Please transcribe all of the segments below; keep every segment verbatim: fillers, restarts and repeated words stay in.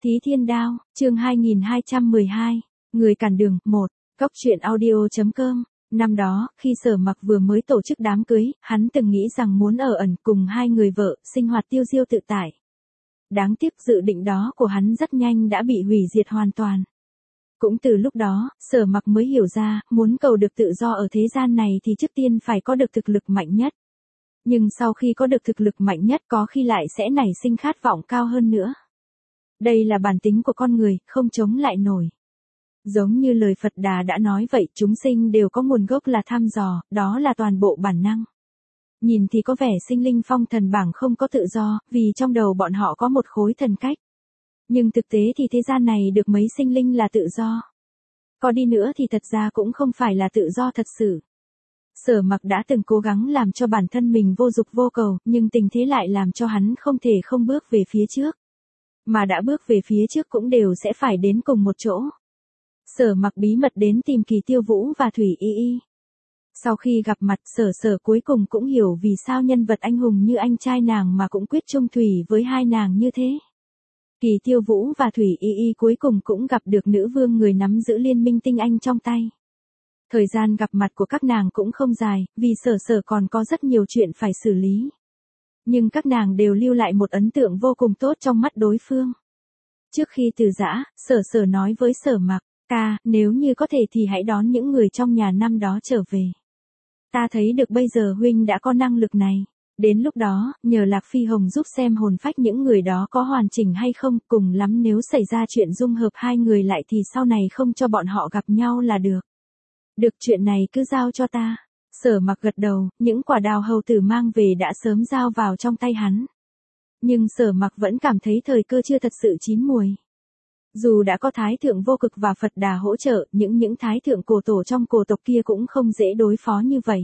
Thí Thiên Đao, chương hai nghìn hai trăm mười hai, Người cản đường, một, Cóc truyện audio.com. Năm đó, khi Sở Mặc vừa mới tổ chức đám cưới, hắn từng nghĩ rằng muốn ở ẩn cùng hai người vợ, sinh hoạt tiêu diêu tự tại. Đáng tiếc dự định đó của hắn rất nhanh đã bị hủy diệt hoàn toàn. Cũng từ lúc đó, Sở Mặc mới hiểu ra, muốn cầu được tự do ở thế gian này thì trước tiên phải có được thực lực mạnh nhất. Nhưng sau khi có được thực lực mạnh nhất có khi lại sẽ nảy sinh khát vọng cao hơn nữa. Đây là bản tính của con người, không chống lại nổi. Giống như lời Phật Đà đã nói vậy, chúng sinh đều có nguồn gốc là thăm dò, đó là toàn bộ bản năng. Nhìn thì có vẻ sinh linh phong thần bảng không có tự do, vì trong đầu bọn họ có một khối thần cách. Nhưng thực tế thì thế gian này được mấy sinh linh là tự do. Có đi nữa thì thật ra cũng không phải là tự do thật sự. Sở Mặc đã từng cố gắng làm cho bản thân mình vô dục vô cầu, nhưng tình thế lại làm cho hắn không thể không bước về phía trước. Mà đã bước về phía trước cũng đều sẽ phải đến cùng một chỗ. Sở Mặc bí mật đến tìm Kỳ Tiêu Vũ và Thủy Y Y. Sau khi gặp mặt, Sở Sở cuối cùng cũng hiểu vì sao nhân vật anh hùng như anh trai nàng mà cũng quyết chung thủy với hai nàng như thế. Kỳ Tiêu Vũ và Thủy Y Y cuối cùng cũng gặp được nữ vương người nắm giữ liên minh tinh anh trong tay. Thời gian gặp mặt của các nàng cũng không dài, vì Sở Sở còn có rất nhiều chuyện phải xử lý. Nhưng các nàng đều lưu lại một ấn tượng vô cùng tốt trong mắt đối phương. Trước khi từ giã, Sở Sở nói với Sở Mặc, ca, nếu như có thể thì hãy đón những người trong nhà năm đó trở về. Ta thấy được bây giờ huynh đã có năng lực này. Đến lúc đó, nhờ Lạc Phi Hồng giúp xem hồn phách những người đó có hoàn chỉnh hay không, cùng lắm nếu xảy ra chuyện dung hợp hai người lại thì sau này không cho bọn họ gặp nhau là được. Được, chuyện này cứ giao cho ta. Sở Mặc gật đầu, những quả đào hầu tử mang về đã sớm giao vào trong tay hắn. Nhưng Sở Mặc vẫn cảm thấy thời cơ chưa thật sự chín muồi. Dù đã có Thái Thượng Vô Cực và Phật Đà hỗ trợ, những những Thái Thượng cổ tổ trong cổ tộc kia cũng không dễ đối phó như vậy.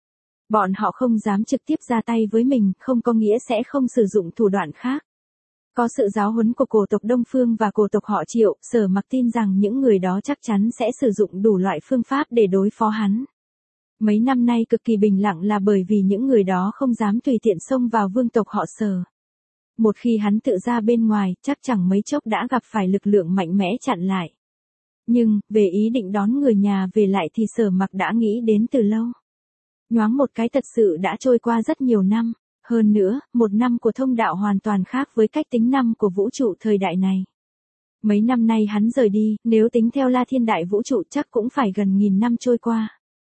Bọn họ không dám trực tiếp ra tay với mình, không có nghĩa sẽ không sử dụng thủ đoạn khác. Có sự giáo huấn của cổ tộc Đông Phương và cổ tộc họ Triệu, Sở Mặc tin rằng những người đó chắc chắn sẽ sử dụng đủ loại phương pháp để đối phó hắn. Mấy năm nay cực kỳ bình lặng là bởi vì những người đó không dám tùy tiện xông vào vương tộc họ Sở. Một khi hắn tự ra bên ngoài, chắc chẳng mấy chốc đã gặp phải lực lượng mạnh mẽ chặn lại. Nhưng, về ý định đón người nhà về lại thì Sở Mặc đã nghĩ đến từ lâu. Nhoáng một cái thật sự đã trôi qua rất nhiều năm. Hơn nữa, một năm của thông đạo hoàn toàn khác với cách tính năm của vũ trụ thời đại này. Mấy năm nay hắn rời đi, nếu tính theo La Thiên Đại Vũ trụ chắc cũng phải gần nghìn năm trôi qua.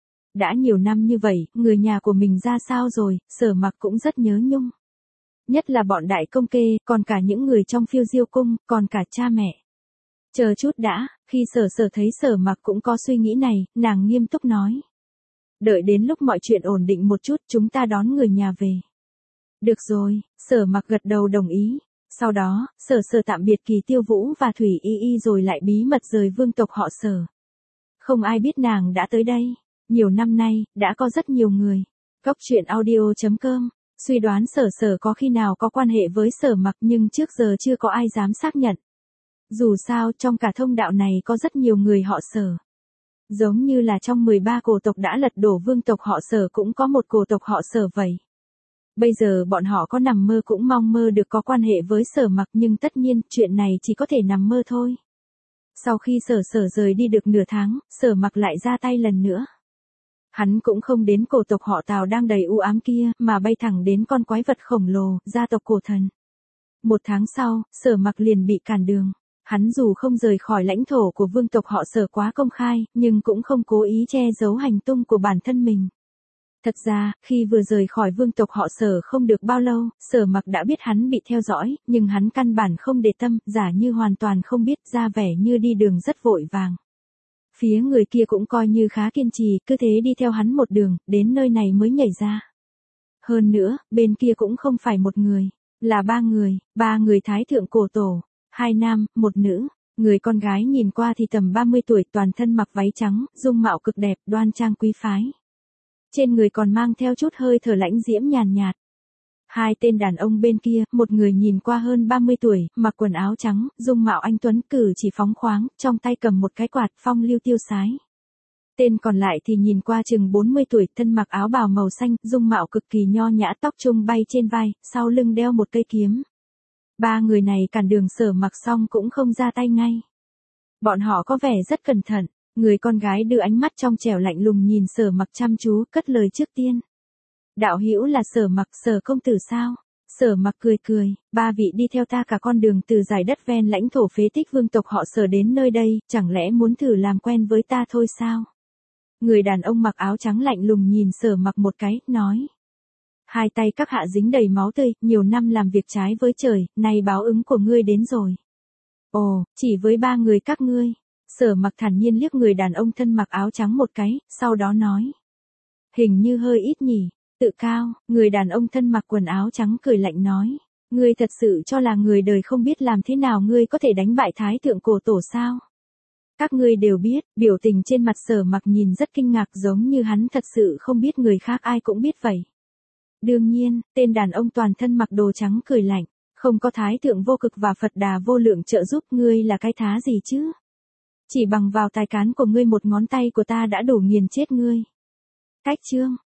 Đã nhiều năm như vậy, người nhà của mình ra sao rồi, Sở Mặc cũng rất nhớ nhung. Nhất là bọn đại công kê, còn cả những người trong Phiêu Diêu cung, còn cả cha mẹ. Chờ chút đã, khi Sở Sở thấy Sở Mặc cũng có suy nghĩ này, nàng nghiêm túc nói. Đợi đến lúc mọi chuyện ổn định một chút chúng ta đón người nhà về. Được rồi, Sở Mặc gật đầu đồng ý. Sau đó, Sở Sở tạm biệt Kỳ Tiêu Vũ và Thủy Y Y rồi lại bí mật rời vương tộc họ Sở. Không ai biết nàng đã tới đây. Nhiều năm nay, đã có rất nhiều người. Cóc truyện audio.com suy đoán Sở Sở có khi nào có quan hệ với Sở Mặc nhưng trước giờ chưa có ai dám xác nhận. Dù sao trong cả thông đạo này có rất nhiều người họ Sở. Giống như là trong mười ba cổ tộc đã lật đổ vương tộc họ Sở cũng có một cổ tộc họ Sở vậy. Bây giờ bọn họ có nằm mơ cũng mong mơ được có quan hệ với Sở Mặc nhưng tất nhiên chuyện này chỉ có thể nằm mơ thôi. Sau khi Sở Sở rời đi được nửa tháng, Sở Mặc lại ra tay lần nữa. Hắn cũng không đến cổ tộc họ Tào đang đầy u ám kia, mà bay thẳng đến con quái vật khổng lồ, gia tộc cổ thần. Một tháng sau, Sở Mặc liền bị cản đường. Hắn dù không rời khỏi lãnh thổ của vương tộc họ Sở quá công khai, nhưng cũng không cố ý che giấu hành tung của bản thân mình. Thật ra, khi vừa rời khỏi vương tộc họ Sở không được bao lâu, Sở Mặc đã biết hắn bị theo dõi, nhưng hắn căn bản không để tâm, giả như hoàn toàn không biết, ra vẻ như đi đường rất vội vàng. Phía người kia cũng coi như khá kiên trì, cứ thế đi theo hắn một đường, đến nơi này mới nhảy ra. Hơn nữa, bên kia cũng không phải một người, là ba người, ba người Thái Thượng cổ tổ, hai nam, một nữ. Người con gái nhìn qua thì tầm ba mươi tuổi, toàn thân mặc váy trắng, dung mạo cực đẹp, đoan trang quý phái. Trên người còn mang theo chút hơi thở lãnh diễm nhàn nhạt. Hai tên đàn ông bên kia, một người nhìn qua hơn ba mươi tuổi, mặc quần áo trắng, dung mạo anh tuấn, cử chỉ phóng khoáng, trong tay cầm một cái quạt, phong lưu tiêu sái. Tên còn lại thì nhìn qua chừng bốn mươi tuổi, thân mặc áo bào màu xanh, dung mạo cực kỳ nho nhã, tóc trung bay trên vai, sau lưng đeo một cây kiếm. Ba người này cản đường Sở Mặc xong cũng không ra tay ngay. Bọn họ có vẻ rất cẩn thận, người con gái đưa ánh mắt trong trẻo lạnh lùng nhìn Sở Mặc chăm chú, cất lời trước tiên. Đạo hữu là Sở Mặc, Sở công tử sao? Sở Mặc cười cười, ba vị đi theo ta cả con đường từ giải đất ven lãnh thổ phế tích vương tộc họ Sở đến nơi đây, chẳng lẽ muốn thử làm quen với ta thôi sao? Người đàn ông mặc áo trắng lạnh lùng nhìn Sở Mặc một cái, nói. Hai tay các hạ dính đầy máu tươi, nhiều năm làm việc trái với trời, nay báo ứng của ngươi đến rồi. Ồ, chỉ với ba người các ngươi. Sở Mặc thản nhiên liếc người đàn ông thân mặc áo trắng một cái, sau đó nói. Hình như hơi ít nhỉ, tự cao, người đàn ông thân mặc quần áo trắng cười lạnh nói. Ngươi thật sự cho là người đời không biết làm thế nào ngươi có thể đánh bại thái thượng cổ tổ sao? Các ngươi đều biết, biểu tình trên mặt Sở Mặc nhìn rất kinh ngạc giống như hắn thật sự không biết người khác ai cũng biết vậy. Đương nhiên, tên đàn ông toàn thân mặc đồ trắng cười lạnh, không có thái thượng vô cực và Phật Đà vô lượng trợ giúp ngươi là cái thá gì chứ? Chỉ bằng vào tài cán của ngươi một ngón tay của ta đã đủ nghiền chết ngươi. Cách chương